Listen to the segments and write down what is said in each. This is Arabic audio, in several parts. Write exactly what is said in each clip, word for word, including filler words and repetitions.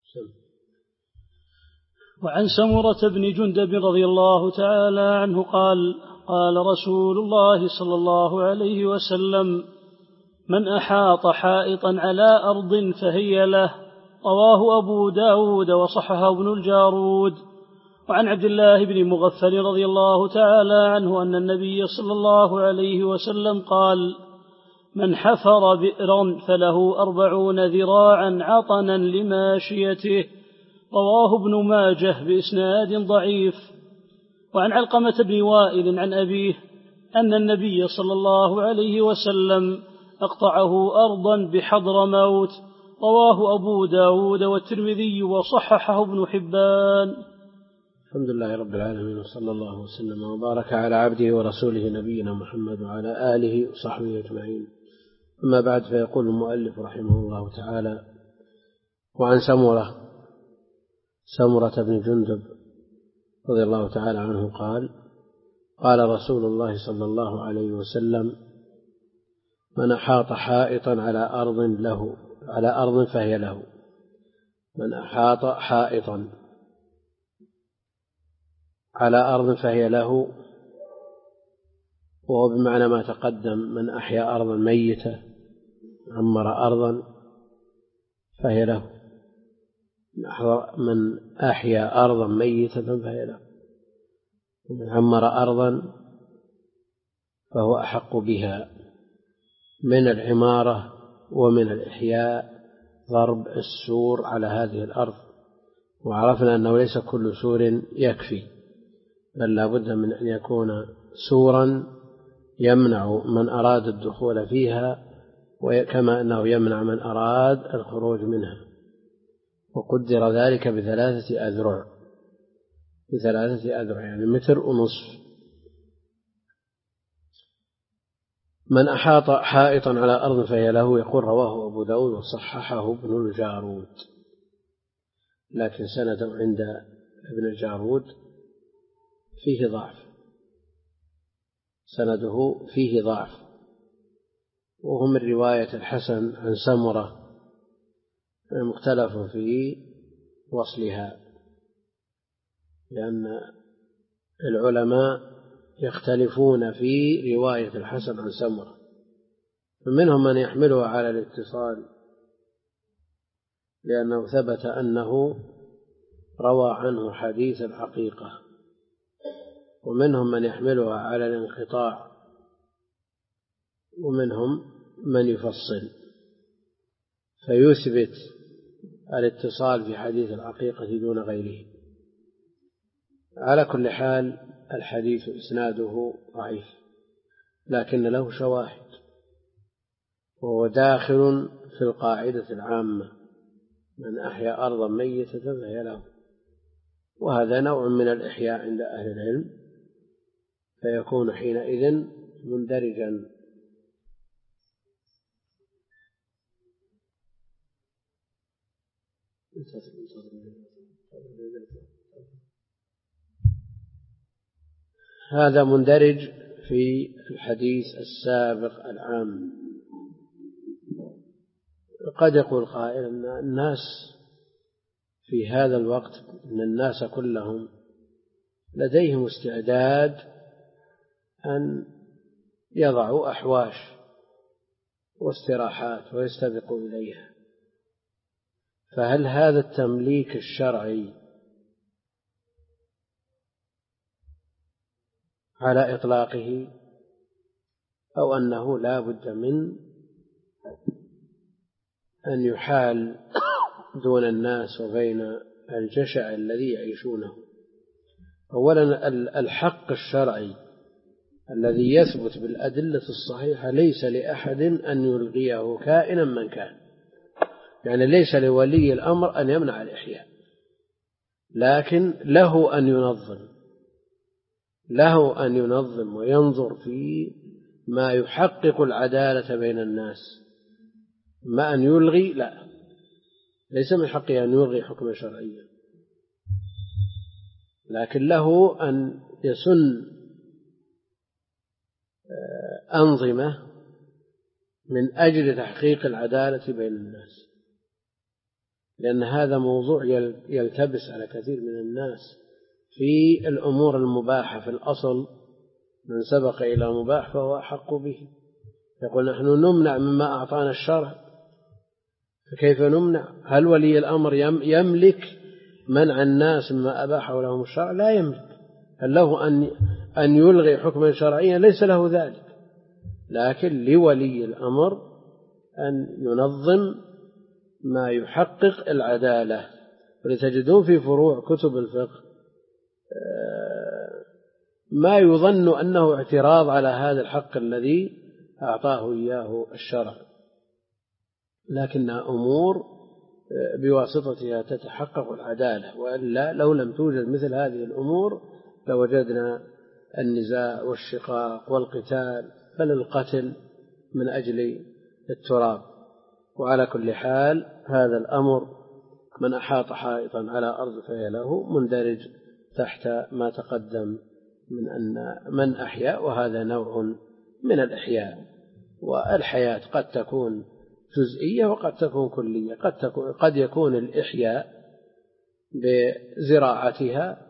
وعن سمرة بن جندب رضي الله تعالى عنه قال قال رسول الله صلى الله عليه وسلم: من أحاط حائطا على أرض فهي له. رواه أبو داود وصححه ابن الجارود. وعن عبد الله بن مغفل رضي الله تعالى عنه أن النبي صلى الله عليه وسلم قال: من حفر بئرا فله أربعون ذراعا عطنا لماشيته. رواه ابن ماجه بإسناد ضعيف. وعن علقمة بن وائل عن أبيه أن النبي صلى الله عليه وسلم أقطعه أرضا بحضرموت. رواه أبو داود والترمذي وصححه ابن حبان. الحمد لله رب العالمين، وصلى الله وسلم وبارك على عبده ورسوله نبينا محمد وعلى آله وصحبه أجمعين. أما بعد، فيقول المؤلف رحمه الله تعالى: وعن سمرة سمرة بن جندب رضي الله تعالى عنه قال: قال رسول الله صلى الله عليه وسلم: من أحاط حائطا على أرض له على أرض فهي له. من أحاط حائطا على أرض فهي له، وهو بمعنى ما تقدم: من أحيا أرضا ميتة، عمر أرضا فهي له. من أحيا أرضا ميتة فهي له، ومن عمر أرضا فهو أحق بها. من العمارة ومن الإحياء ضرب السور على هذه الأرض، وعرفنا أنه ليس كل سور يكفي، بل لا بد من أن يكون سورا يمنع من أراد الدخول فيها، وكما أنه يمنع من أراد الخروج منها. وقدر ذلك بثلاثة أذرع بثلاثة أذرع يعني متر ونصف. من أحاط حائطا على أرض فهي له، يقول رواه أبو داود وصححه ابن الجارود، لكن سنده عند ابن الجارود فيه ضعف سنده فيه ضعف وهو من رواية الحسن عن سمرة مختلف في وصلها، لأن العلماء يختلفون في رواية الحسن عن سمرة، فمنهم من يحملها على الاتصال لأنه ثبت أنه روى عنه حديث الحقيقة، ومنهم من يحملها على الانقطاع، ومنهم من يفصل فيثبت الاتصال في حديث الحقيقة دون غيره. على كل حال الحديث إسناده ضعيف، لكن له شواهد، وهو داخل في القاعدة العامة: من أحيا أرضا ميتة فهي له. وهذا نوع من الإحياء عند أهل العلم، فيكون حينئذ مندرجا هذا مندرج في الحديث السابق العام. قد يقول قائل أن الناس في هذا الوقت، أن الناس كلهم لديهم استعداد أن يضعوا أحواش واستراحات ويستبقوا إليها، فهل هذا التمليك الشرعي على إطلاقه، أو أنه لا بد من أن يحال دون الناس وبين الجشع الذي يعيشونه؟ أولا، الحق الشرعي الذي يثبت بالأدلة الصحيحة ليس لأحد أن يلغيه كائنا من كان، يعني ليس لولي الأمر أن يمنع الإحياء، لكن له أن ينظم له أن ينظم وينظر في ما يحقق العدالة بين الناس. ما أن يلغي، لا، ليس من حقه أن يلغي حكما شرعيا، لكن له أن يسن أنظمة من أجل تحقيق العدالة بين الناس. لأن هذا موضوع يلتبس على كثير من الناس في الأمور المباحة. في الأصل من سبق إلى مباح فهو أحق به. يقول نحن نمنع مما أعطانا الشرع، فكيف نمنع؟ هل ولي الأمر يملك منع الناس مما أباحه لهم الشرع؟ لا يملك. هل له أن أن يلغي حكما شرعيا؟ ليس له ذلك. لكن لولي الأمر أن ينظم ما يحقق العدالة. ولتجدون في فروع كتب الفقه ما يظن أنه اعتراض على هذا الحق الذي أعطاه إياه الشرع، لكنها أمور بواسطتها تتحقق العدالة، وإلا لو لم توجد مثل هذه الأمور لوجدنا النزاع والشقاق والقتال، بل القتل من أجل التراب. وعلى كل حال هذا الأمر من أحاط حائطا على أرض فهي له مندرج تحت ما تقدم من أن من أحيا، وهذا نوع من الإحياء. والحياة قد تكون جزئية وقد تكون كلية. قد, تكون قد يكون الإحياء بزراعتها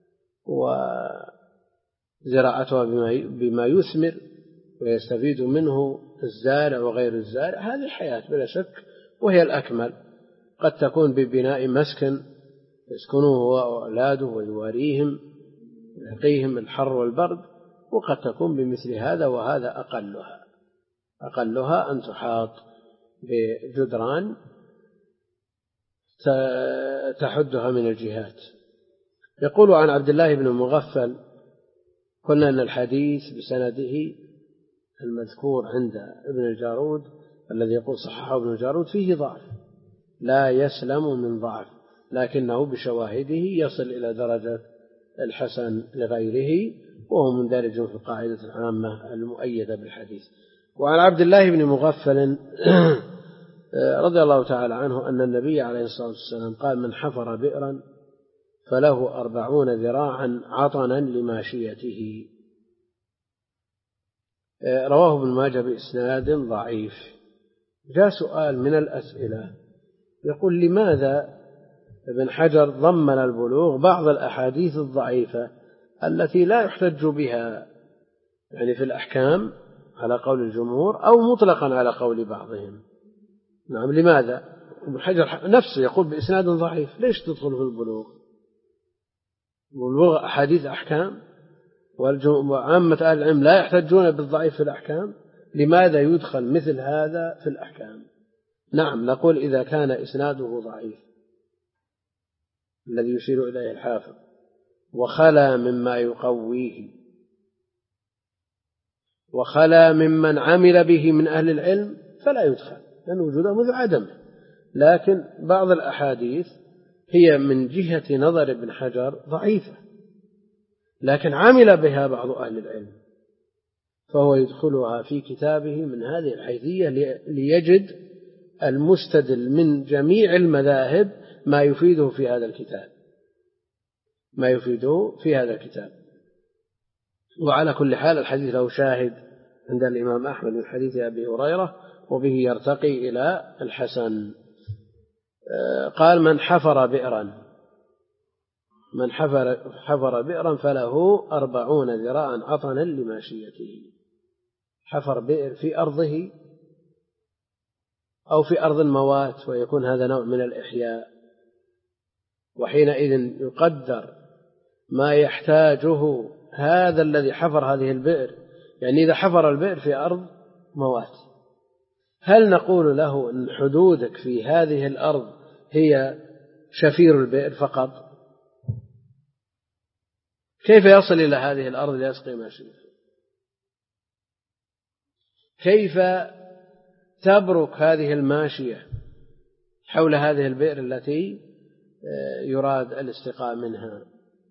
وزراعتها بما يثمر ويستفيد منه الزارع وغير الزارع، هذه حياة بلا شك وهي الأكمل. قد تكون ببناء مسكن يسكنه هو وأولاده ويواريهم ويقيهم الحر والبرد، وقد تكون بمثل هذا، وهذا أقلها أقلها أن تحاط بجدران تحدها من الجهات. يقول عن عبد الله بن المغفل: قلنا أن الحديث بسنده المذكور عند ابن الجارود الذي يقول صححه ابن الجارود فيه ضعف، لا يسلم من ضعف، لكنه بشواهده يصل إلى درجة الحسن لغيره، وهو مندرج في القاعدة العامة المؤيدة بالحديث. وعن عبد الله بن مغفل رضي الله تعالى عنه أن النبي عليه الصلاة والسلام قال: من حفر بئرا فله أربعون ذراعا عطنا لماشيته. رواه ابن ماجه بإسناد ضعيف. جاء سؤال من الأسئلة يقول: لماذا ابن حجر ضمن البلوغ بعض الأحاديث الضعيفة التي لا يحتج بها، يعني في الأحكام على قول الجمهور أو مطلقا على قول بعضهم؟ نعم، لماذا؟ ابن حجر نفسه يقول بإسناد ضعيف، ليش تدخل في البلوغ؟ البلوغ أحاديث أحكام، وعامة أهل العلم لا يحتجون بالضعيف في الأحكام، لماذا يدخل مثل هذا في الأحكام؟ نعم، نقول إذا كان إسناده ضعيف الذي يشير إليه الحافظ وخلا مما يقويه وخلا ممن عمل به من أهل العلم فلا يدخل، لأن وجوده مثل عدمه. لكن بعض الأحاديث هي من جهة نظر ابن حجر ضعيفة، لكن عمل بها بعض أهل العلم، فهو يدخلها في كتابه من هذه الحيثية ليجد المستدل من جميع المذاهب ما يفيده في هذا الكتاب ما يفيده في هذا الكتاب. وعلى كل حال الحديث له شاهد عند الإمام أحمد من حديث أبي هريرة، وبه يرتقي إلى الحسن. قال: من حفر بئرا من حفر, حفر بئرا فله أربعون ذراعا عطنا لماشيته. حفر بئر في أرضه أو في أرض الموات، ويكون هذا نوع من الإحياء، وحينئذ يقدر ما يحتاجه هذا الذي حفر هذه البئر. يعني إذا حفر البئر في أرض موات، هل نقول له أن حدودك في هذه الأرض هي شفير البئر فقط؟ كيف يصل إلى هذه الأرض ليسقي ماشيته؟ كيف تبرك هذه الماشية حول هذه البئر التي يراد الاستقاء منها؟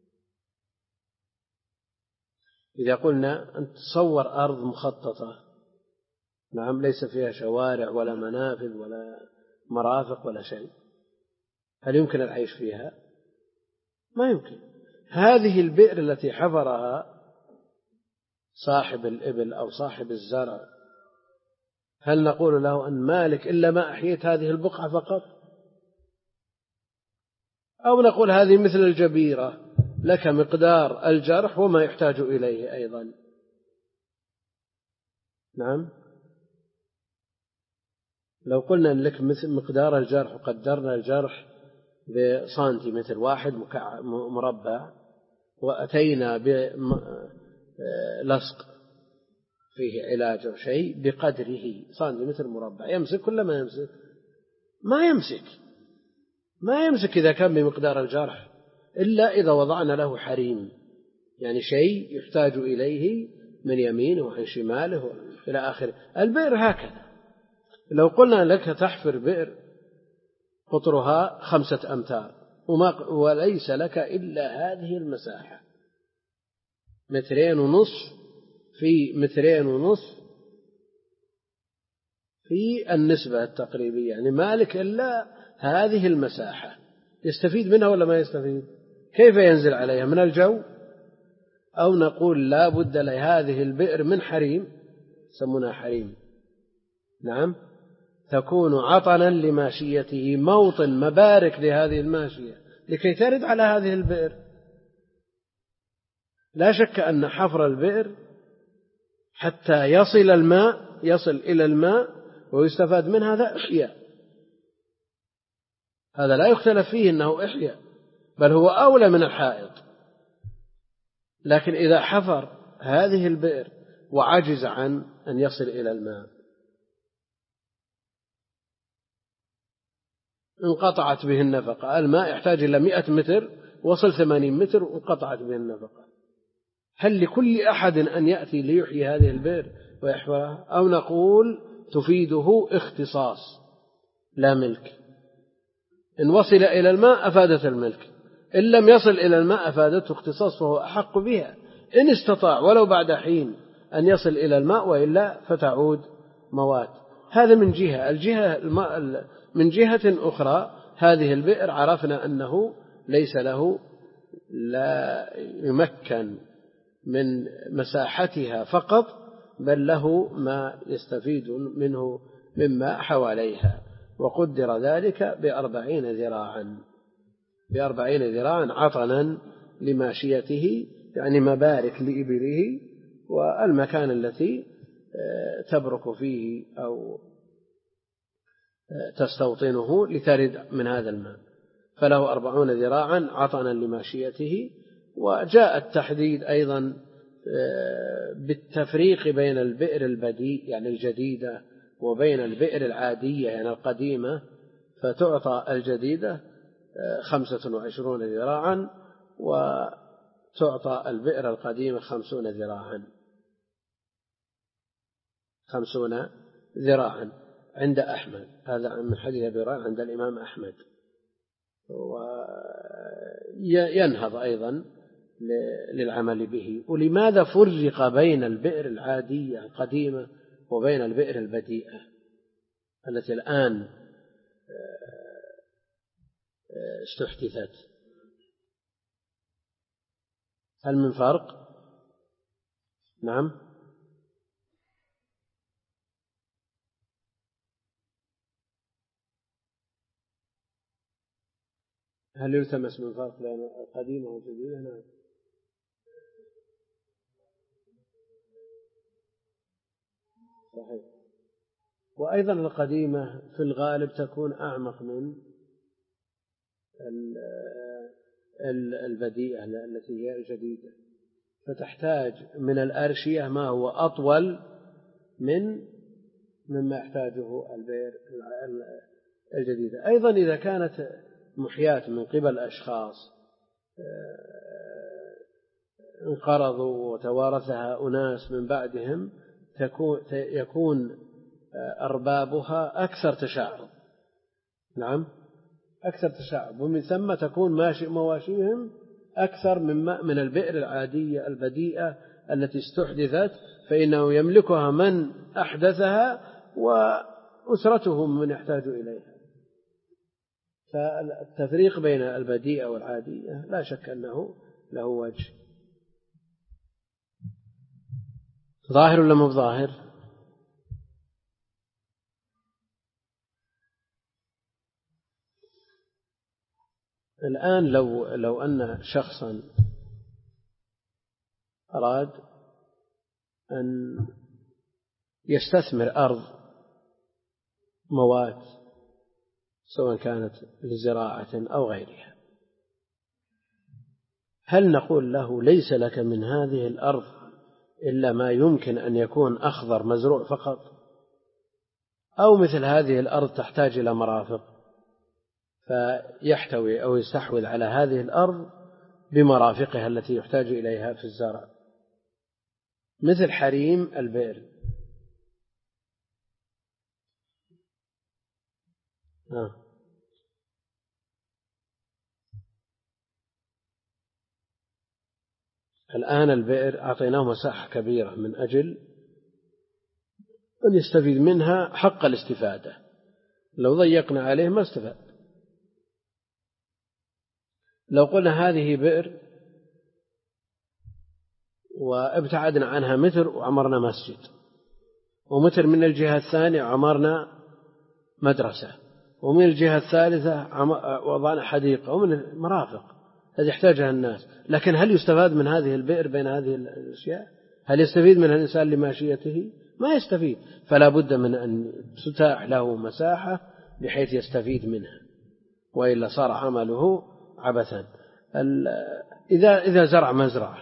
إذا قلنا أن تصور أرض مخططة، نعم، ليس فيها شوارع ولا منافذ ولا مرافق ولا شيء، هل يمكن العيش فيها؟ ما يمكن. هذه البئر التي حفرها صاحب الإبل أو صاحب الزرع، هل نقول له أن مالك إلا ما أحييت هذه البقعة فقط؟ أو نقول هذه مثل الجبيرة، لك مقدار الجرح وما يحتاج إليه أيضا. نعم، لو قلنا لك مثل مقدار الجرح وقدرنا الجرح بسنتيمتر واحد مربع، وأتينا بلصق فيه علاج أو شيء بقدره سنتيمتر مربع، يمسك كل ما يمسك؟ ما يمسك ما يمسك إذا كان بمقدار الجرح، إلا إذا وضعنا له حريم، يعني شيء يحتاج إليه من يمينه وعن شماله إلى آخره. البئر هكذا، لو قلنا لك تحفر بئر قطرها خمسة أمتار وما وليس لك إلا هذه المساحة، مترين ونصف في مترين ونصف في النسبة التقريبية، يعني مالك إلا هذه المساحة، يستفيد منها ولا ما يستفيد؟ كيف ينزل عليها؟ من الجو؟ أو نقول لا بد لهذه البئر من حريم، سمونها حريم، نعم، تكون عطنا لماشيته، موطن مبارك لهذه الماشية لكي ترد على هذه البئر. لا شك أن حفر البئر حتى يصل الماء يصل إلى الماء ويستفاد منه هذا إحياء، هذا لا يختلف فيه أنه إحياء، بل هو أولى من الحائط. لكن إذا حفر هذه البئر وعجز عن أن يصل إلى الماء، انقطعت به النفقة، الماء يحتاج إلى مئة متر، وصل ثمانين متر وانقطعت به النفقة، هل لكل أحد أن يأتي ليحيي هذه البئر ويحفرها؟ أو نقول تفيده اختصاص لا ملك، إن وصل إلى الماء أفادت الملك، إن لم يصل إلى الماء أفادته اختصاص، فهو أحق بها إن استطاع ولو بعد حين أن يصل إلى الماء، وإلا فتعود موات. هذا من جهة الجهة من جهة أخرى هذه البئر عرفنا أنه ليس له، لا يمكن من مساحتها فقط، بل له ما يستفيد منه مما حواليها، وقدر ذلك بأربعين ذراعا بأربعين ذراعا عطنا لماشيته، يعني مبارك لإبله والمكان التي تبرك فيه أو تستوطنه لترد من هذا الماء، فله أربعون ذراعا عطنا لماشيته. وجاء التحديد أيضا بالتفريق بين البئر البديء يعني الجديدة وبين البئر العادية يعني القديمة، فتعطى الجديدة خمسة وعشرون ذراعا وتعطى البئر القديمة خمسون ذراعا خمسون ذراعا عند أحمد، هذا من حديث أبي هريرة عند الإمام أحمد. وينهض أيضا للعمل به. ولماذا فرق بين البئر العادية القديمة وبين البئر البديئة التي الآن استحدثت؟ هل من فرق؟ نعم، هل يلتمس من فرق بين القديمة والجديدة؟ نعم. صحيح. وأيضا القديمة في الغالب تكون أعمق من البديئة التي هي الجديدة، فتحتاج من الأرشية ما هو أطول من مما يحتاجه البئر الجديدة. أيضا إذا كانت محياة من قبل أشخاص انقرضوا وتوارثها أناس من بعدهم، يكون أربابها أكثر تشعب، نعم أكثر تشعب، ومن ثم تكون مواشيهم أكثر من من البئر العادية البديئة التي استحدثت، فإنه يملكها من أحدثها وأسرتهم من يحتاج إليها. فالتفريق بين البديئة والعادية لا شك أنه له وجه. ظاهر ولا مو ظاهر؟ الآن لو لو أن شخصا أراد أن يستثمر أرض موات سواء كانت لزراعة أو غيرها، هل نقول له ليس لك من هذه الأرض إلا ما يمكن أن يكون أخضر مزروع فقط، أو مثل هذه الأرض تحتاج إلى مرافق فيحتوي أو يستحوذ على هذه الأرض بمرافقها التي يحتاج إليها في الزرع، مثل حريم البئر. آه. الآن البئر أعطيناه مساحة كبيرة من أجل أن يستفيد منها حق الاستفادة، لو ضيقنا عليه ما استفاد. لو قلنا هذه بئر وابتعدنا عنها متر وعمرنا مسجد، ومتر من الجهة الثانية عمرنا مدرسة، ومن الجهة الثالثة وضعنا حديقة ومن المرافق التي يحتاجها الناس، لكن هل يستفاد من هذه البئر بين هذه الأشياء؟ هل يستفيد منها الإنسان لماشيته؟ ما يستفيد. فلا بد من أن تتاح له مساحة بحيث يستفيد منها، وإلا صار عمله عبثا. إذا إذا زرع مزرعة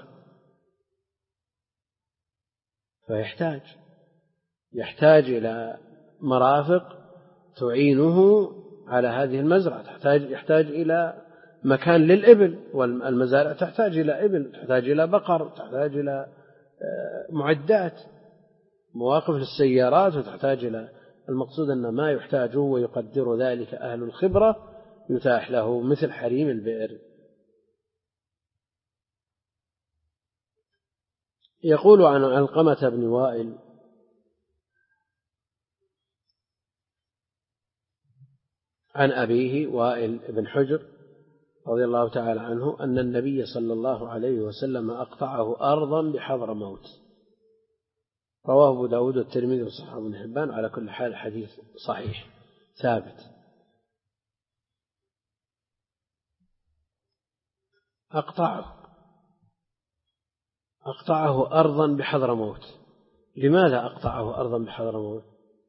فيحتاج يحتاج إلى مرافق تعينه على هذه المزرعة، تحتاج يحتاج إلى مكان للإبل، والمزارع تحتاج إلى إبل، تحتاج إلى بقر، تحتاج إلى معدات مواقف للسيارات، وتحتاج إلى المقصود أن ما يحتاجه ويقدر ذلك أهل الخبرة يتاح له مثل حريم البئر. يقول عن علقمة بن وائل عن أبيه وائل بن حجر رضي الله تعالى عنه أن النبي صلى الله عليه وسلم أقطعه أرضا بحضرموت. رواه أبو داود والترمذي وصححه ابن حبان. على كل حال حديث صحيح ثابت. أقطعه أقطعه أرضا بحضرموت. لماذا أقطعه أرضا بحضرموت؟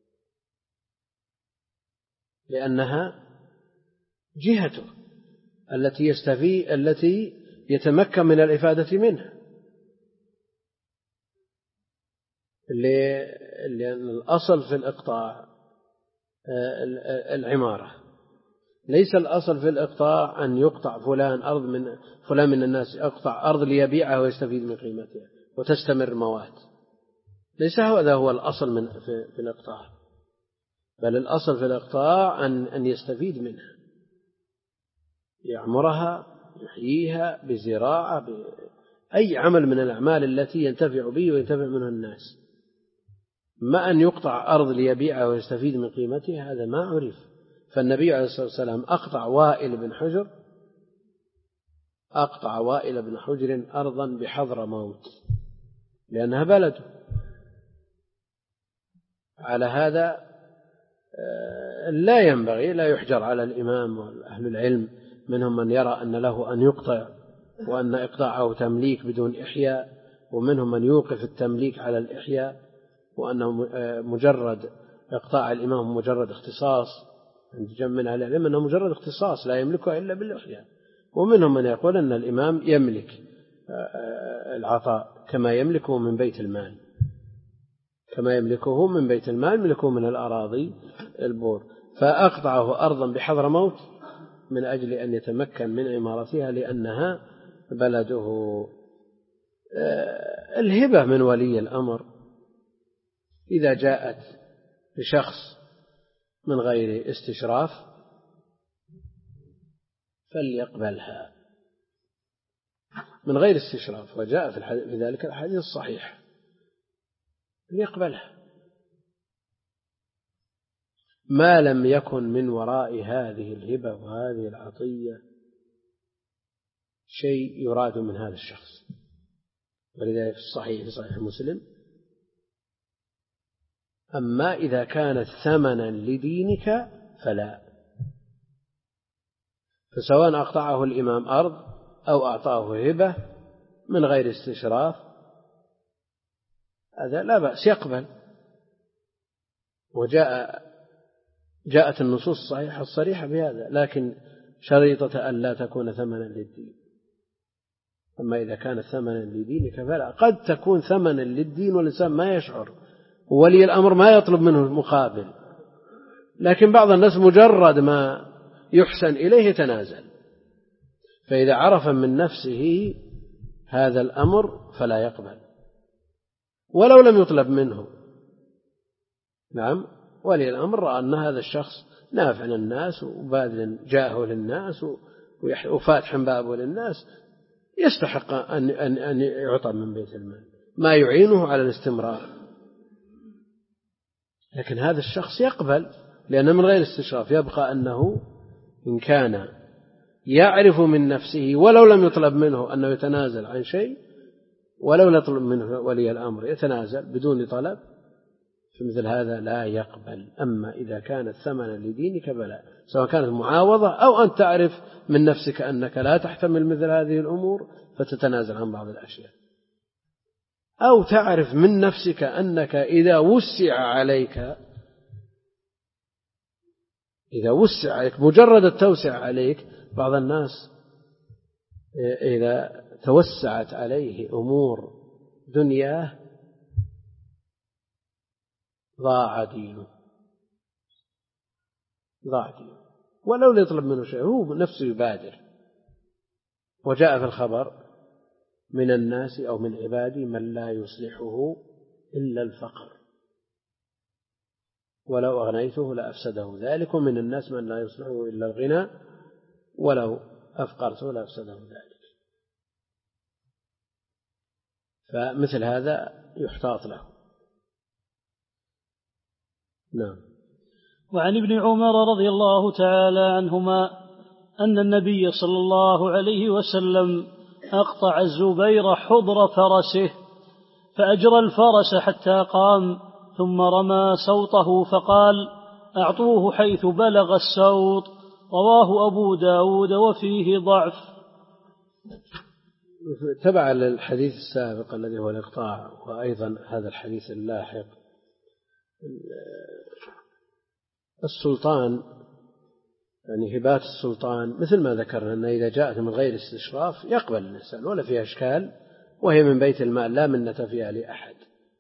لأنها جهته التي يستفي التي يتمكن من الإفادة منها، لأن الأصل في الإقطاع العمارة، ليس الأصل في الإقطاع أن يقطع فلان أرض من فلان من الناس يقطع أرض ليبيعها ويستفيد من قيمتها وتستمر موات، ليس هذا هو الأصل من في, في الإقطاع، بل الأصل في الإقطاع أن أن يستفيد منها، يعمرها يحييها بزراعة بأي عمل من الأعمال التي ينتفع به وينتفع منها الناس. ما أن يقطع أرض ليبيعها ويستفيد من قيمتها هذا ما عرف. فالنبي عليه الصلاة والسلام أقطع وائل بن حجر أقطع وائل بن حجر أرضا بحضرموت لأنها بلده. على هذا لا ينبغي لا يحجر على الإمام وأهل العلم، منهم من يرى أن له أن يقطع وأن إقطاعه تمليك بدون إحياء، ومنهم من يوقف التمليك على الإحياء وأنه مجرد إقطاع الإمام مجرد اختصاص عند جمع من أهل العلم أنه مجرد اختصاص لا يملكه إلا بالإحياء، ومنهم من يقول أن الإمام يملك العطاء كما يملكه من بيت المال كما يملكه من بيت المال ملكه من الأراضي البور. فأقطعه أرضا بحضرموت من أجل أن يتمكن من عمارتها لأنها بلده. الهبة من ولي الأمر إذا جاءت لشخص من غير استشراف فليقبلها من غير استشراف، وجاء في ذلك الحديث الصحيح ليقبلها ما لم يكن من وراء هذه الهبة وهذه العطية شيء يراد من هذا الشخص. ولذلك في الصحيح في صحيح مسلم: أما إذا كانت ثمنا لدينك فلا. فسواء أقطعه الإمام أرض أو أعطاه هبة من غير استشراف هذا لا بأس يقبل. وجاء جاءت النصوص الصحيحة الصريحة بهذا، لكن شريطة أن لا تكون ثمنا للدين. أما إذا كانت ثمنا لدينك فلا. قد تكون ثمنا للدين والإنسان ما يشعر، ولي الأمر ما يطلب منه المقابل، لكن بعض الناس مجرد ما يحسن إليه يتنازل، فإذا عرف من نفسه هذا الأمر فلا يقبل ولو لم يطلب منه. نعم، ولي الأمر رأى أن هذا الشخص نافع للناس وباذل جاهه للناس وفاتح بابه للناس، يستحق أن أن يعطى من بيت المال ما يعينه على الاستمرار. لكن هذا الشخص يقبل لأنه من غير استشراف، يبقى أنه إن كان يعرف من نفسه ولو لم يطلب منه أنه يتنازل عن شيء، ولو لم يطلب منه ولي الأمر يتنازل بدون طلب، فمثل هذا لا يقبل. أما إذا كانت ثمنا لدينك بلا، سواء كانت معاوضة أو أن تعرف من نفسك أنك لا تحتمل مثل هذه الأمور فتتنازل عن بعض الأشياء، أو تعرف من نفسك أنك إذا وسع عليك إذا وسع عليك مجرد التوسع عليك، بعض الناس إذا توسعت عليه أمور دنياه ضاع دينه ضاع دينه ولو يطلب منه شيء هو نفسه يبادر. وجاء في الخبر من الناس أو من عبادي من لا يصلحه إلا الفقر ولو أغنيته لأفسده ذلك، ومن الناس من لا يصلحه إلا الغنى ولو أفقرته لأفسده ذلك. فمثل هذا يحتاط له. نعم. وعن ابن عمر رضي الله تعالى عنهما أن النبي صلى الله عليه وسلم أقطع الزبير حضر فرسه فأجرى الفرس حتى قام، ثم رمى سوطه فقال: أعطوه حيث بلغ السوط. رواه أبو داود وفيه ضعف. تبع الحديث السابق الذي هو الإقطاع، وأيضا هذا الحديث اللاحق، السلطان يعني هبات السلطان مثل ما ذكرنا أن إذا جاءت من غير استشراف يقبل الإنسان ولا فيها إشكال، وهي من بيت المال لا منة فيها لأحد.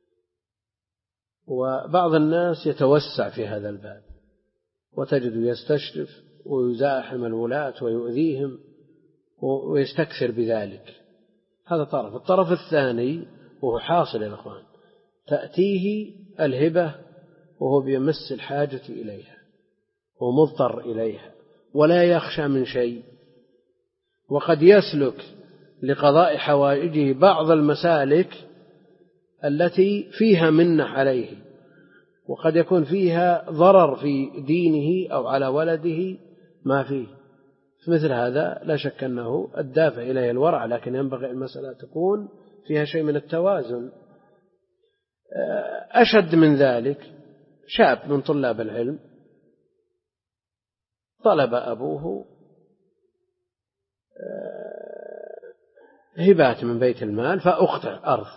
وبعض الناس يتوسع في هذا الباب وتجد يستشرف ويزاحم الولاة ويؤذيهم ويستكثر بذلك. هذا طرف. الطرف الثاني وهو حاصل يا أخوان، تأتيه الهبة وهو بيمس الحاجة إليها ومضطر إليها ولا يخشى من شيء، وقد يسلك لقضاء حوائجه بعض المسالك التي فيها منة عليه، وقد يكون فيها ضرر في دينه أو على ولده ما فيه. مثل هذا لا شك أنه الدافع إليه الورع، لكن ينبغي المسألة تكون فيها شيء من التوازن. أشد من ذلك شاب من طلاب العلم طلب أبوه هبات من بيت المال فأقطع أرض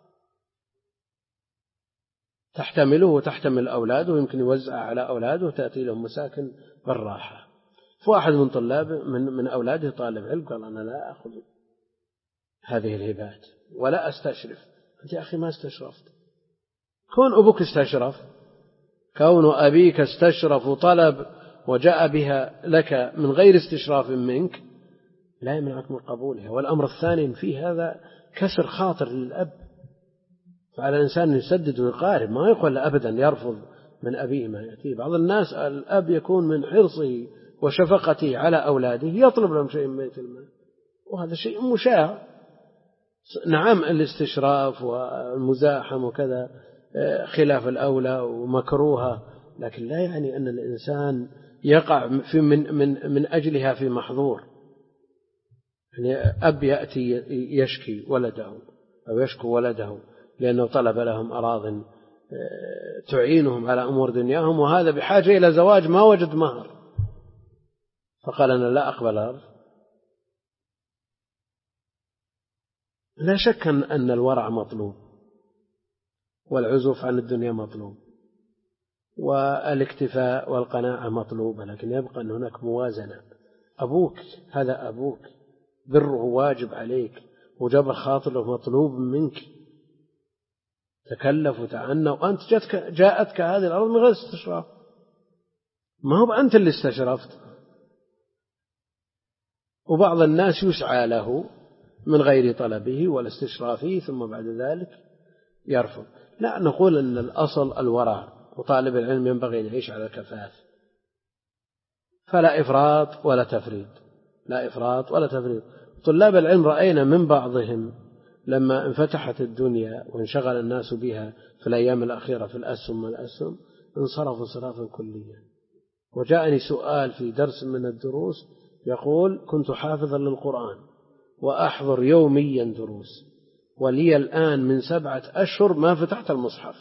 تحتمله وتحتمل أولاده ويمكن يوزع على أولاده وتأتي لهم مساكن بالراحة. فواحد من طلاب من, من أولاده طالب علم قال: أنا لا أخذ هذه الهبات ولا أستشرف. أنت يا أخي ما استشرفت، كون أبوك استشرف، كون أبيك استشرف وطلب وجاء بها لك من غير استشراف منك لا يمنعك من قبولها. والأمر الثاني في هذا كسر خاطر للأب، فعلى الإنسان يسدد ويقارب، ما يقول أبدا يرفض من أبيه ما يأتيه. بعض الناس الأب يكون من حرصه وشفقته على أولاده يطلب لهم شيء من بيت المال، وهذا شيء مشاع. نعم الاستشراف والمزاحم وكذا خلاف الأولى ومكروهة، لكن لا يعني أن الإنسان يقع في من, من, من أجلها في محظور. يعني أب يأتي يشكي ولده أو يشكو ولده لأنه طلب لهم أراضٍ تعينهم على أمور دنياهم، وهذا بحاجة إلى زواج ما وجد مهر، فقال أنا لا أقبل الأرض. لا شك أن الورع مطلوب والعزوف عن الدنيا مطلوب والاكتفاء والقناعة مطلوبة، لكن يبقى أن هناك موازنة. أبوك هذا أبوك، بره واجب عليك، وجبر خاطره مطلوب منك. تكلف وتعنى، وأنت جاءتك, جاءتك هذه الأرض من غير استشراف، ما هو أنت اللي استشرفت. وبعض الناس يسعى له من غير طلبه والاستشراف فيه ثم بعد ذلك يرفض. لا، نقول أن الأصل الورع، وطالب العلم ينبغي أن يعيش على الكفاف، فلا إفراط ولا تفريط، لا إفراط ولا تفريط. طلاب العلم رأينا من بعضهم لما انفتحت الدنيا وانشغل الناس بها في الأيام الأخيرة في الأسهم والأسهم انصرفوا انصرافا كليا. وجاءني سؤال في درس من الدروس يقول: كنت حافظا للقرآن وأحضر يوميا دروس، ولي الآن من سبعة أشهر ما فتحت المصحف.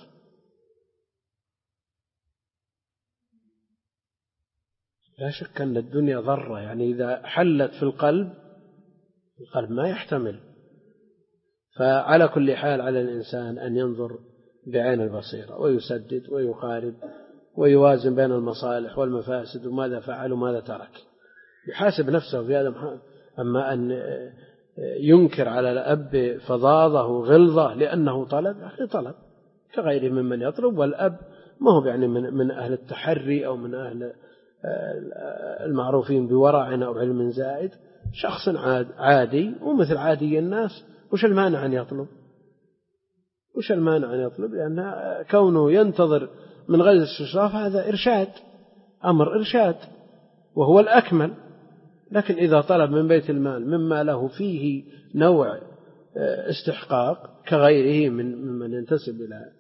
لا شك أن الدنيا ضرة، يعني إذا حلت في القلب القلب ما يحتمل. فعلى كل حال على الإنسان أن ينظر بعين البصيرة ويسدد ويقارب ويوازن بين المصالح والمفاسد وماذا فعل وماذا ترك، يحاسب نفسه في هذا. أما أن ينكر على الأب فظاظة وغلظة لأنه طلب، أخي طلب كغيره ممن يطلب، والأب ما هو يعني من, من أهل التحري أو من أهل المعروفين بورع أو علم زائد، شخص عادي ومثل عادي الناس. وش المانع أن يطلب؟ وش المانع أن يطلب؟ لأن كونه ينتظر من غير استشراف هذا إرشاد، أمر إرشاد وهو الأكمل. لكن إذا طلب من بيت المال مما له فيه نوع استحقاق كغيره من من ينتسب إلى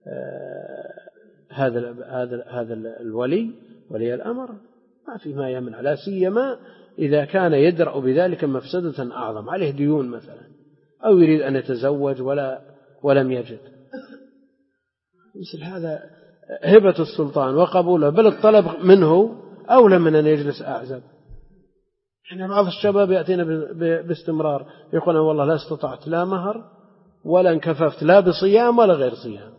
هذا هذا هذا الولي ولي الأمر، ما في ما يمنع، لا سيما إذا كان يدرأ بذلك مفسدة أعظم، عليه ديون مثلا، أو يريد أن يتزوج ولا ولم يجد. مثل هذا هبة السلطان وقبوله بل الطلب منه أولى من أن يجلس أعزب. يعني بعض الشباب يأتينا باستمرار يقول: والله لا استطعت لا مهر ولا انكففت لا بصيام ولا غير صيام.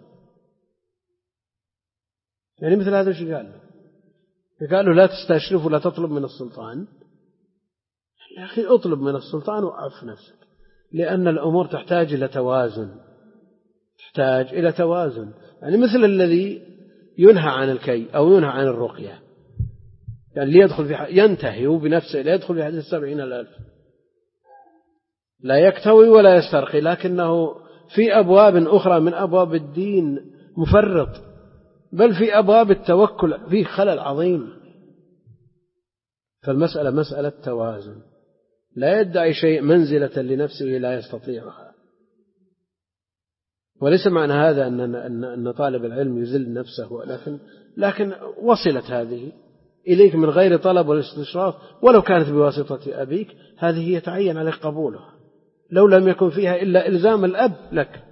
يعني مثل هذا الشيء قال له قال له لا تستشرف ولا تطلب من السلطان. يا أخي اطلب من السلطان وعف نفسك، لأن الأمور تحتاج إلى توازن، تحتاج إلى توازن. يعني مثل الذي ينهى عن الكي أو ينهى عن الرقية، يعني ليدخل في ينتهي بنفسه لا يدخل في حديث السبعين الألف، لا يكتوي ولا يسترقي، لكنه في أبواب أخرى من أبواب الدين مفرط، بل في أبواب التوكل فيه خلل عظيم. فالمسألة مسألة توازن، لا يدعي شيء منزلة لنفسه لا يستطيعها. وليس معنى هذا أن أن طالب العلم يذل نفسه، لكن لكن وصلت هذه إليك من غير طلب والاستشراف، ولو كانت بواسطة أبيك، هذه يتعين عليك قبولها لو لم يكن فيها إلا إلزام الأب لك.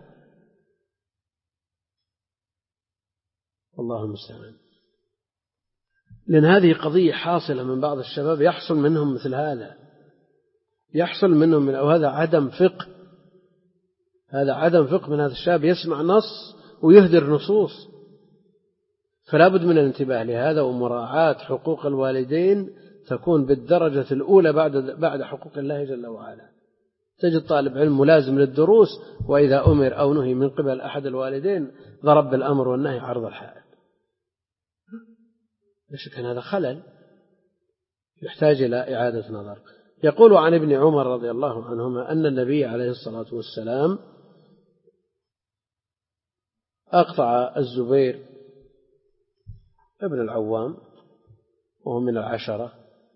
والله المستعان. لأن هذه قضية حاصلة من بعض الشباب، يحصل منهم مثل هذا، يحصل منهم من أو هذا عدم فقه، هذا عدم فقه من هذا الشاب، يسمع نص ويهدر نصوص. فلا بد من الانتباه لهذا، ومراعاة حقوق الوالدين تكون بالدرجة الأولى بعد بعد حقوق الله جل وعلا. تجد طالب علم ملازم للدروس، وإذا أمر أو نهي من قبل أحد الوالدين ضرب بالأمر والنهي عرض الحائط. لا شك أن هذا خلل يحتاج إلى إعادة نظر. يقول عن ابن عمر رضي الله عنهما أن النبي عليه الصلاة والسلام أقطع الزبير ابن العوام وهو من العشرة،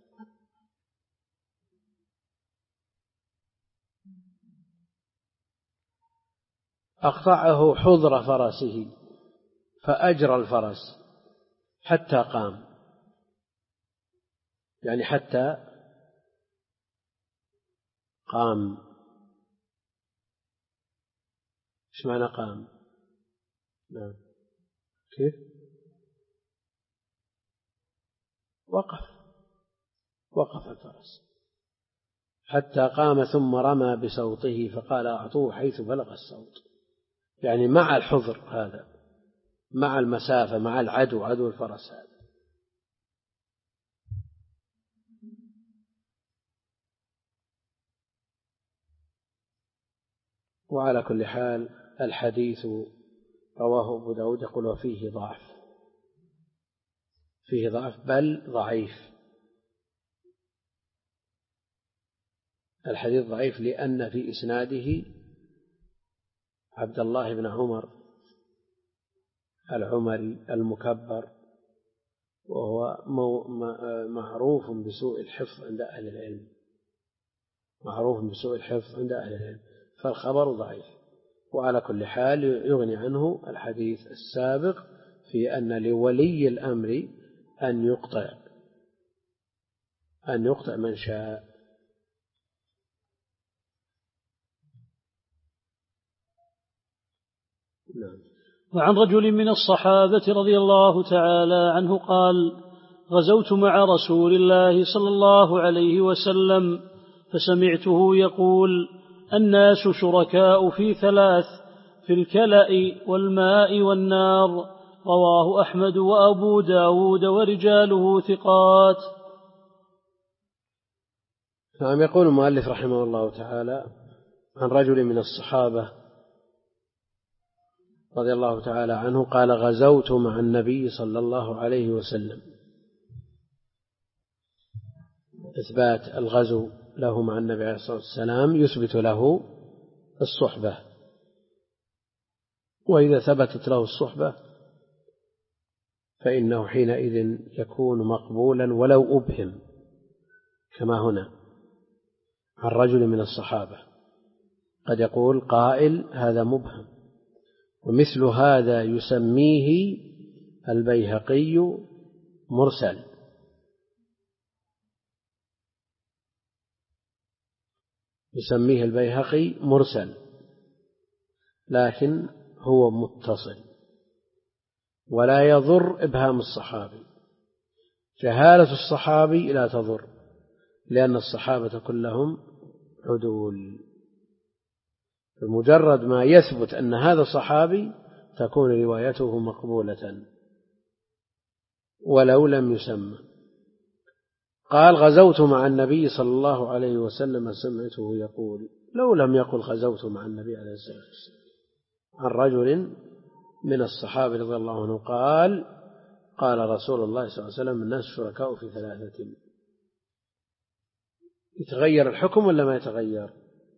أقطعه حضر فرسه فأجرى الفرس حتى قام، يعني حتى قام. إيش معنى قام؟ نعم. كيف؟ وقف وقف الفرس حتى قام ثم رمى بسوطه فقال أعطوه حيث بلغ الصوت، يعني مع الحذر هذا، مع المسافة، مع العدو، عدو الفرس هذا. وعلى كل حال الحديث رواه أبو داود يقول وفيه ضعف، فيه ضعف بل ضعيف. الحديث ضعيف لأن في إسناده عبد الله بن عمر العمري المكبر، وهو معروف بسوء الحفظ عند أهل العلم، معروف بسوء الحفظ عند أهل العلم، فالخبر ضعيف. وعلى كل حال يغني عنه الحديث السابق في أن لولي الأمر أن يقطع أن يقطع من شاء. نعم. وعن رجل من الصحابة رضي الله تعالى عنه قال: غزوت مع رسول الله صلى الله عليه وسلم فسمعته يقول: الناس شركاء في ثلاث، في الكلأ والماء والنار. رواه أحمد وأبو داود ورجاله ثقات. نعم. يقول المؤلف رحمه الله تعالى عن رجل من الصحابة رضي الله تعالى عنه قال: غزوت مع النبي صلى الله عليه وسلم. إثبات الغزو له مع النبي عليه الصلاة والسلام يثبت له الصحبة، وإذا ثبتت له الصحبة فإنه حينئذ يكون مقبولا ولو أبهم، كما هنا عن رجل من الصحابة. قد يقول قائل هذا مبهم، ومثل هذا يسميه البيهقي مرسل، يسميه البيهقي مرسل، لكن هو متصل، ولا يضر إبهام الصحابي. جهالة الصحابي لا تضر، لأن الصحابة كلهم عدول، بمجرد ما يثبت أن هذا صحابي تكون روايته مقبولة ولو لم يسمى. قال: غزوت مع النبي صلى الله عليه وسلم، سمعته يقول، لو لم يقل غزوت مع النبي عليه الصلاة والسلام. عن رجل من الصحابة رضي الله عنه قال: قال رسول الله صلى الله عليه وسلم: الناس شركاء في ثلاثة. يتغير الحكم ولا ما يتغير؟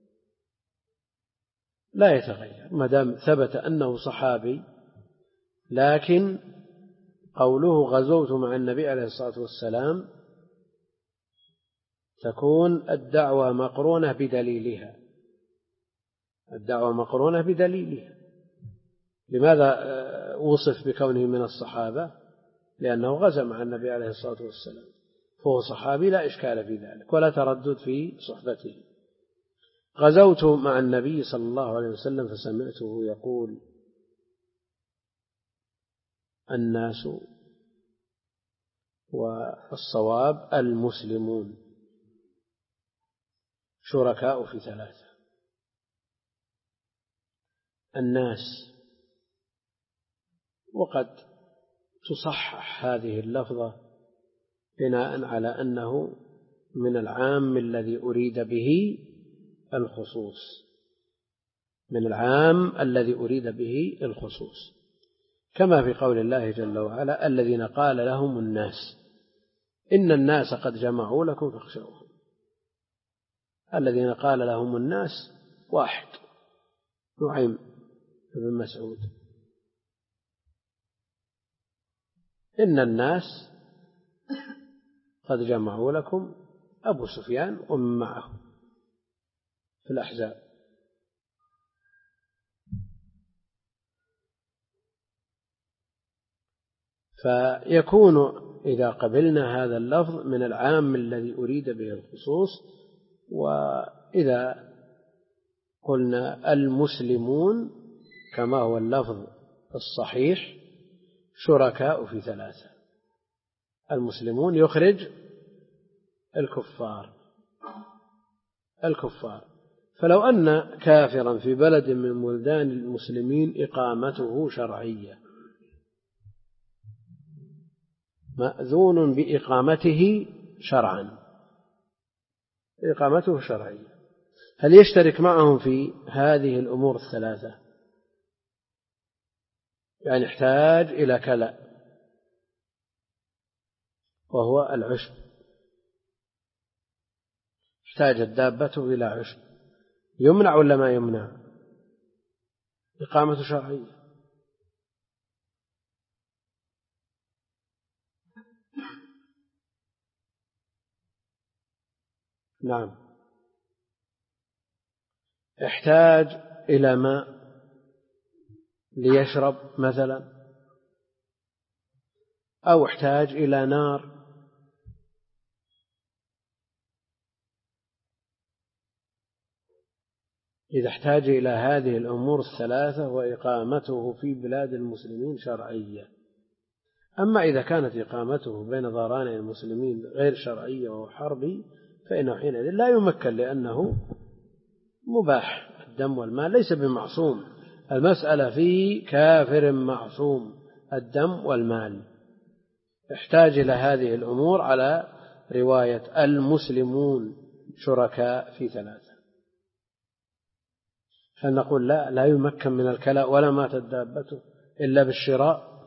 لا يتغير ما دام ثبت أنه صحابي، لكن قوله غزوت مع النبي عليه الصلاة والسلام تكون الدعوة مقرونة بدليلها، الدعوة مقرونة بدليلها. لماذا وصف بكونه من الصحابة؟ لأنه غزا مع النبي عليه الصلاة والسلام، فهو صحابي لا إشكال في ذلك ولا تردد في صحبته. غزوت مع النبي صلى الله عليه وسلم فسمعته يقول: الناس، والصواب المسلمون، شركاء في ثلاثة. الناس، وقد تصحح هذه اللفظة بناء على أنه من العام الذي أريد به الخصوص، من العام الذي أريد به الخصوص، كما في قول الله جل وعلا: الذين قال لهم الناس إن الناس قد جمعوا لكم فاخشوهم. الذين قال لهم الناس واحد، نعيم بن مسعود. إن الناس قد جمعوا لكم أبو سفيان ومن معه في الأحزاب. فيكون إذا قبلنا هذا اللفظ من العام الذي أريد به الخصوص. وإذا قلنا المسلمون كما هو اللفظ الصحيح شركاء في ثلاثة، المسلمون يخرج الكفار الكفار فلو أن كافرا في بلد من بلدان المسلمين إقامته شرعية مأذون بإقامته شرعا إقامته شرعية، هل يشترك معهم في هذه الأمور الثلاثة؟ يعني يحتاج إلى كلأ وهو العشب، احتاجت دابته إلى عشب، يمنع ولا ما يمنع؟ إقامة شرعية. نعم. احتاج إلى ماء ليشرب مثلا، أو احتاج إلى نار، إذا احتاج إلى هذه الأمور الثلاثة وإقامته في بلاد المسلمين شرعية. أما إذا كانت إقامته بين ظهران المسلمين غير شرعية وحربي فإنه حينئذ لا يمكن، لأنه مباح الدم والمال، ليس بمعصوم. المسألة في كافر معصوم الدم والمال، احتاج إلى هذه الأمور على رواية المسلمون شركاء في ثلاثة. فنقول لا لا يمكن من الكلاء ولا ماتت دابته إلا بالشراء،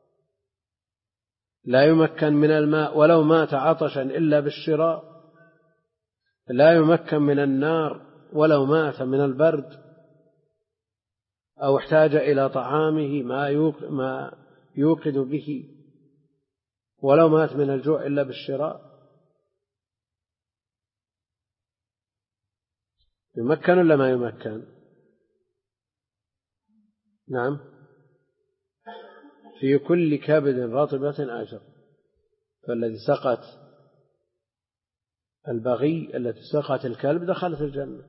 لا يمكن من الماء ولو مات عطشا إلا بالشراء، لا يمكن من النار ولو مات من البرد، أو احتاج إلى طعامه ما يوقد به ولو مات من الجوع إلا بالشراء. يمكن ولا ما يمكن؟ نعم. في كل كبد رطبة أجر، فالذي سقت البغي التي سقت الكلب دخلت الجنة،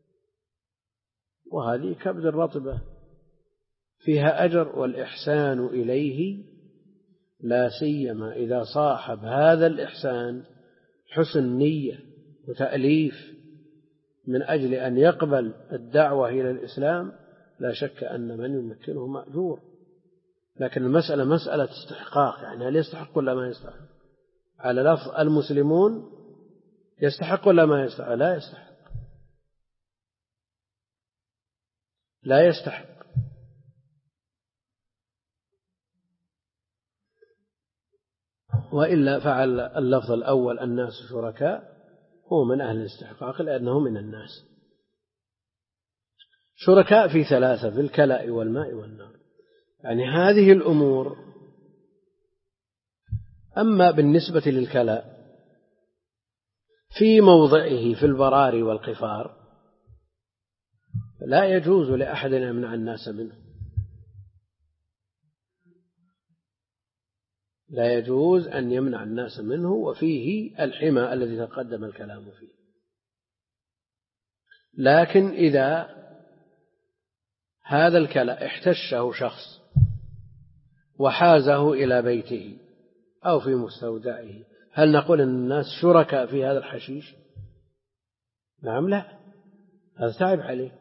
وهذه كبد الرطبة فيها أجر والإحسان إليه، لا سيما إذا صاحب هذا الإحسان حسن نية وتأليف من أجل أن يقبل الدعوة إلى الإسلام، لا شك أن من يمكنه مأجور. لكن المسألة مسألة استحقاق، يعني هل يستحق ولا ما يستحق؟ على لفظ المسلمون يستحق ولا ما يستحق؟ لا يستحق، لا يستحق. وإلا فعل اللفظ الأول الناس شركاء هو من أهل الاستحقاق لأنه من الناس. شركاء في ثلاثة، في الكلاء والماء والنار، يعني هذه الأمور. أما بالنسبة للكلاء في موضعه في البراري والقفار لا يجوز لأحد أن يمنع الناس منه، لا يجوز أن يمنع الناس منه، وفيه الحمى الذي تقدم الكلام فيه. لكن إذا هذا الكلاء احتشه شخص وحازه إلى بيته أو في مستودعه، هل نقول أن الناس شركاء في هذا الحشيش؟ نعم، لا، هذا تعب عليه.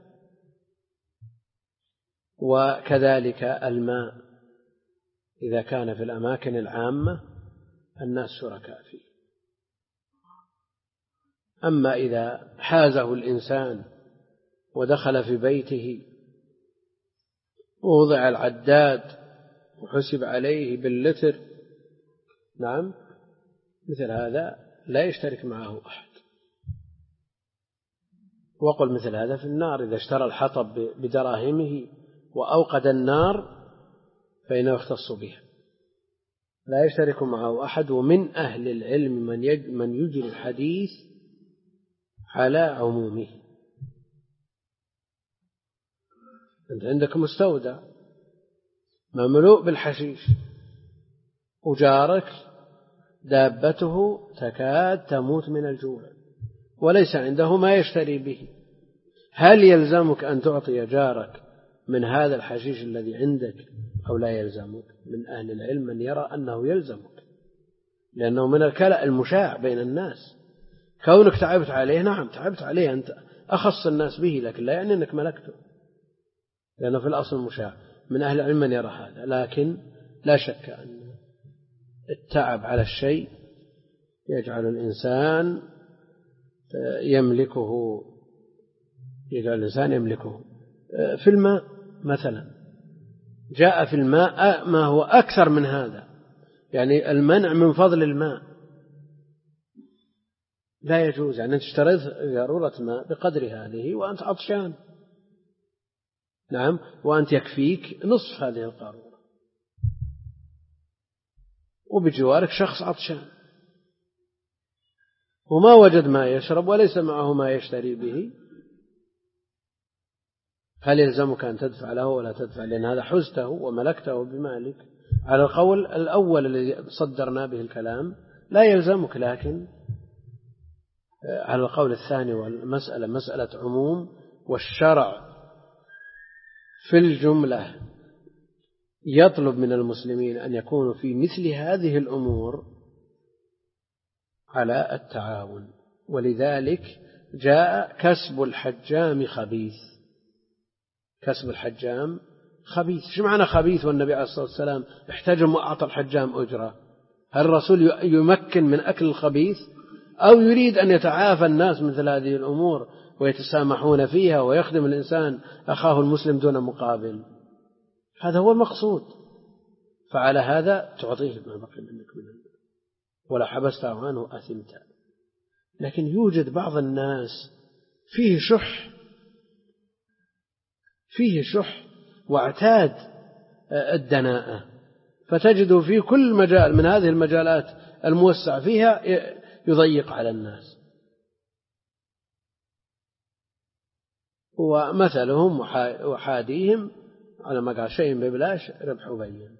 وكذلك الماء إذا كان في الأماكن العامة الناس شركاء فيه. أما إذا حازه الإنسان ودخل في بيته ووضع العداد وحسب عليه باللتر، نعم، مثل هذا لا يشترك معه أحد. وقل مثل هذا في النار، إذا اشترى الحطب بدراهمه وأوقد النار فإنه يختص بها، لا يشترك معه أحد. ومن أهل العلم من يجري الحديث على عمومه. أنت عندك مستودع مملوء بالحشيش وجارك دابته تكاد تموت من الجوع وليس عنده ما يشتري به، هل يلزمك أن تعطي جارك من هذا الحشيش الذي عندك أو لا يلزمك؟ من أهل العلم من يرى أنه يلزمك، لأنه من الكلاء المشاع بين الناس. كونك تعبت عليه، نعم تعبت عليه، أنت أخص الناس به، لكن لا يعني أنك ملكته، لأنه في الأصل مشاع. من أهل العلم من يرى هذا، لكن لا شك أن التعب على الشيء يجعل الإنسان يملكه يجعل الإنسان يملكه. في الماء مثلا جاء في الماء ما هو أكثر من هذا، يعني المنع من فضل الماء لا يجوز، يعني أن تشترط ضرورة ماء بقدر هذه وأنت عطشان، نعم، وأنت يكفيك نصف هذه القارورة وبجوارك شخص عطشان وما وجد ما يشرب وليس معه ما يشتري به، هل يلزمك أن تدفع له ولا تدفع؟ لأن هذا حزته وملكته بمالك. على القول الأول الذي صدرنا به الكلام لا يلزمك، لكن على القول الثاني والمسألة مسألة عموم، والشرع في الجملة يطلب من المسلمين أن يكونوا في مثل هذه الأمور على التعاون. ولذلك جاء كسب الحجام خبيث، كسب الحجام خبيث. شو معنى خبيث والنبي عليه الصلاة والسلام احتجم وأعطى الحجام أجرة؟ هل الرسول يمكن من أكل الخبيث أو يريد أن يتعافى الناس مثل هذه الأمور ويتسامحون فيها ويخدم الإنسان أخاه المسلم دون مقابل؟ هذا هو المقصود. فعلى هذا تعطيه ما بقي منك من المال، ولا حبسته عنه أثمت. لكن يوجد بعض الناس فيه شح فيه شح واعتاد الدناءة، فتجد في كل مجال من هذه المجالات الموسع فيها يضيق على الناس. ومثلهم وحاديهم على ما قال شيء ببلاش ربح بين.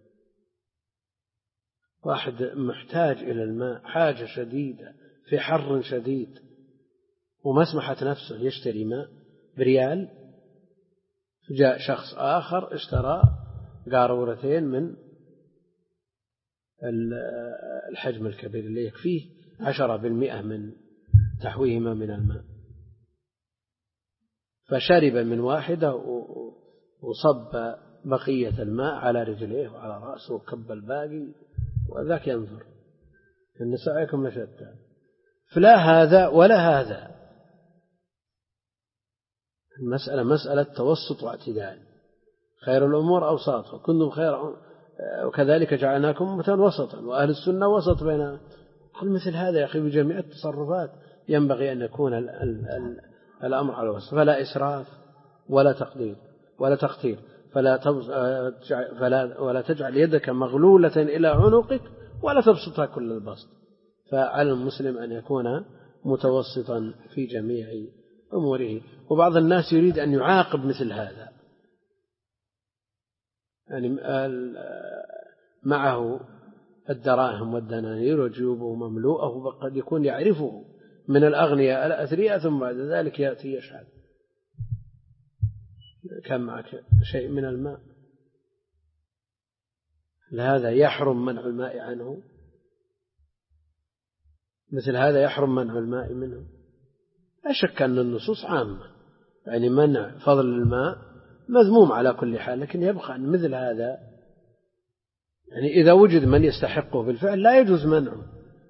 واحد محتاج إلى الماء حاجة شديدة في حر شديد وما سمحت نفسه يشتري ماء بريال، جاء شخص آخر اشترى قارورتين من الحجم الكبير اللي يكفيه عشرة بالمئة من تحويهما من الماء، فشرب من واحدة وصب بقية الماء على رجليه وعلى رأسه وكب الباقي، وذاك ينظر إن سعيكم لشتى. فلا هذا ولا هذا، المسألة مسألة توسط واعتدال، خير الأمور أوساطها كنتم خير، وكذلك جعلناكم أمة وسطا وأهل السنة وسط بين. هل مثل هذا يا أخي بجميع التصرفات ينبغي أن يكون ال ال ال الأمر على وسط، فلا إسراف ولا تقدير ولا تقتير، فلا, فلا ولا تجعل يدك مغلولة إلى عنقك ولا تبسطها كل البسط. فعلى المسلم أن يكون متوسطا في جميع أموره. وبعض الناس يريد أن يعاقب مثل هذا، يعني معه الدراهم والدنانير وجيوبه مملوءة وقد يكون يعرفه من الأغنياء الأثرياء، ثم بعد ذلك يأتي يشحذ. كان معك شيء من الماء، لهذا يحرم منع الماء عنه، مثل هذا يحرم منع الماء منه. لا شك أن النصوص عامة، يعني منع فضل الماء مذموم على كل حال، لكن يبقى أن مثل هذا يعني إذا وجد من يستحقه بالفعل لا يجوز منعه.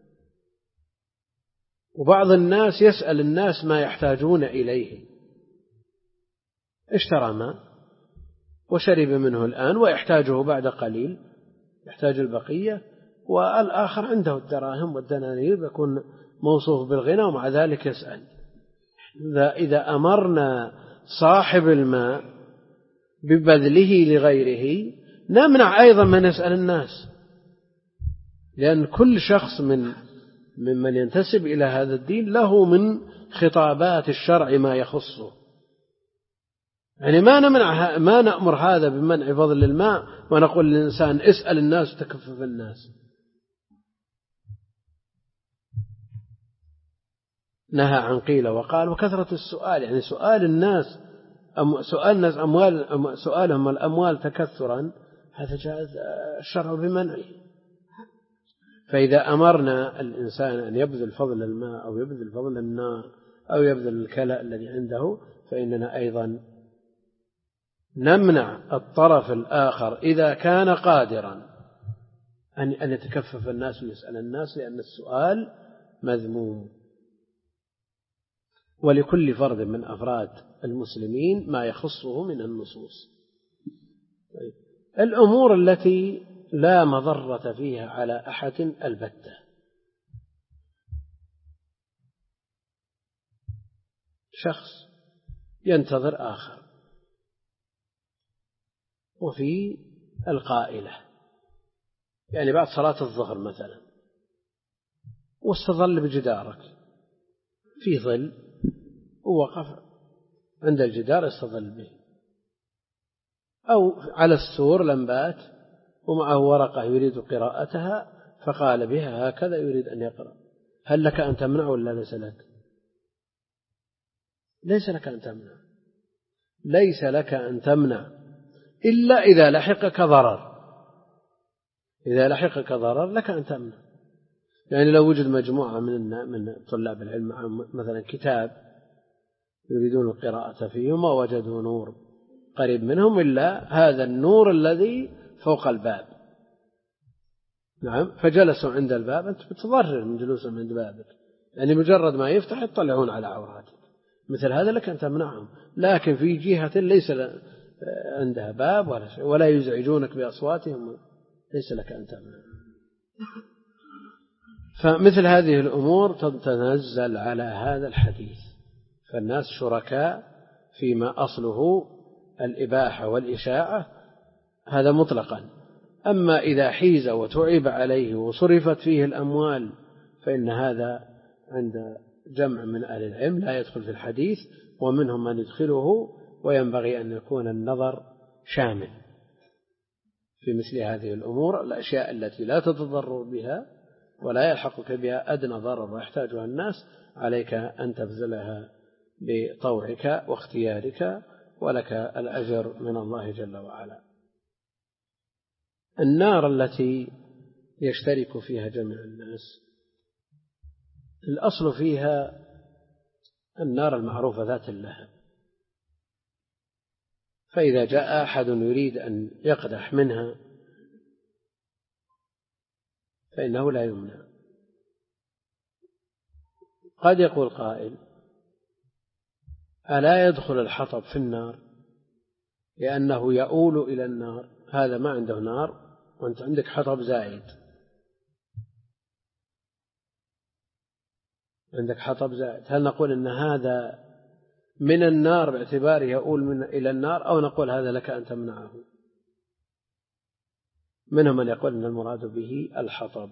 وبعض الناس يسأل الناس ما يحتاجون إليه، اشترى ماء وشرب منه الآن ويحتاجه بعد قليل، يحتاج البقية، والآخر عنده الدراهم والدنانير يكون موصوف بالغنى ومع ذلك يسأل. إذا أمرنا صاحب الماء ببذله لغيره نمنع أيضا من يسأل الناس، لأن كل شخص من ممن ينتسب إلى هذا الدين له من خطابات الشرع ما يخصه. يعني ما نمنع ما نأمر هذا بمنع فضل الماء ونقول للإنسان اسأل الناس وتكفف الناس. نهى عن قيل وقال وكثرة السؤال، يعني سؤال الناس سؤال الناس أموال سؤالهم الأموال تكثرا، هذا جاء الشرع بمنعه. فإذا أمرنا الإنسان أن يبذل فضل الماء أو يبذل فضل النار أو يبذل الكلاء الذي عنده، فإننا أيضا نمنع الطرف الآخر إذا كان قادرا أن يتكفف الناس ويسأل الناس، لأن السؤال مذموم. ولكل فرد من أفراد المسلمين ما يخصه من النصوص. طيب. الأمور التي لا مضرة فيها على أحد البتة، شخص ينتظر آخر، وفي القائلة يعني بعد صلاة الظهر مثلا، واستظل بجدارك في ظل، ووقف عند الجدار يستظل به، أو على السور لمبات ومعه ورقة يريد قراءتها فقال بها هكذا يريد أن يقرأ، هل لك أن تمنع ولا ليس لك؟ ليس لك أن تمنع، ليس لك أن تمنع إلا إذا لحقك ضرر. إذا لحقك ضرر لك أن تمنع. يعني لو وجد مجموعة من من طلاب العلم مثلا كتاب يريدون القراءة فيه وما وجدوا نور قريب منهم إلا هذا النور الذي فوق الباب، نعم، فجلسوا عند الباب، أنت بتضرر من جلوسهم عند بابك، يعني مجرد ما يفتح يطلعون على عوراتك، مثل هذا لك أن تمنعهم. لكن في جهة ليس عندها باب ولا شيء ولا يزعجونك بأصواتهم ليس لك أن تمنع. فمثل هذه الأمور تتنزل على هذا الحديث، فالناس شركاء فيما أصله الإباحة والإشاعة، هذا مطلقا. أما إذا حيز وتعب عليه وصرفت فيه الأموال فإن هذا عند جمع من أهل العلم لا يدخل في الحديث، ومنهم من يدخله، وينبغي أن يكون النظر شامل في مثل هذه الأمور، الأشياء التي لا تتضرر بها ولا يلحقك بها أدنى ضرر ويحتاجها الناس، عليك أن تبذلها بطوعك واختيارك، ولك الأجر من الله جل وعلا. النار التي يشترك فيها جميع الناس الأصل فيها النار المعروفة ذات اللهب، فإذا جاء أحد يريد أن يقدح منها فإنه لا يمنع. قد يقول قائل ألا يدخل الحطب في النار لأنه يؤول إلى النار؟ هذا ما عنده نار وأنت عندك حطب زائد، عندك حطب زائد، هل نقول أن هذا من النار باعتباره يؤول من إلى النار، أو نقول هذا لك أن تمنعه؟ منهم من يقول أن المراد به الحطب،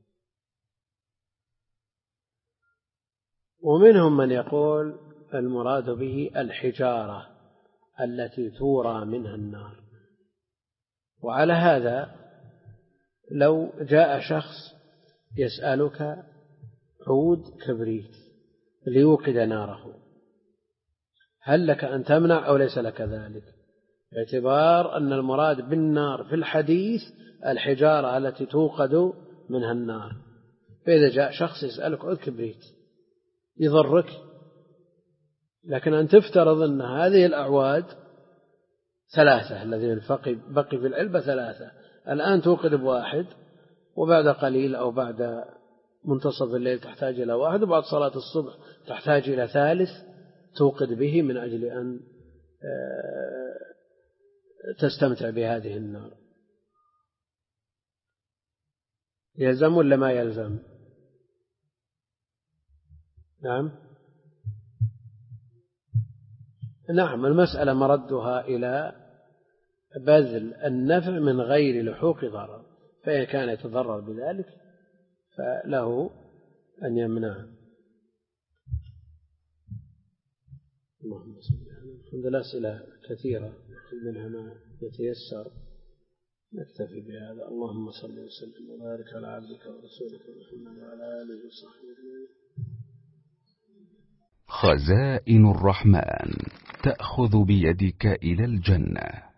ومنهم من يقول المراد به الحجارة التي تورى منها النار. وعلى هذا لو جاء شخص يسألك عود كبريت ليوقد ناره، هل لك أن تمنع أو ليس لك ذلك؟ باعتبار أن المراد بالنار في الحديث الحجارة التي توقد منها النار. فإذا جاء شخص يسألك عود كبريت يضرك، لكن أن تفترض أن هذه الأعواد ثلاثة الذين بقي في العلبة ثلاثة، الآن توقد بواحد، وبعد قليل أو بعد منتصف الليل تحتاج إلى واحد، وبعد صلاة الصبح تحتاج إلى ثالث توقد به من أجل أن تستمتع بهذه النار. يلزم ولا ما يلزم؟ نعم نعم المسألة مردها إلى بذل النفع من غير لحوق ضرر، فإن كان يتضرر بذلك فله أن يمنع. اللهم صل على محمد. الحمد لله أسئلة كثيرة منها ما يتيسر، نكتفي بهذا. اللهم صل وسلم وبارك على عبدك ورسولك محمد وعلى آله وصحبه أجمعين. خزائن الرحمن تأخذ بيدك إلى الجنة.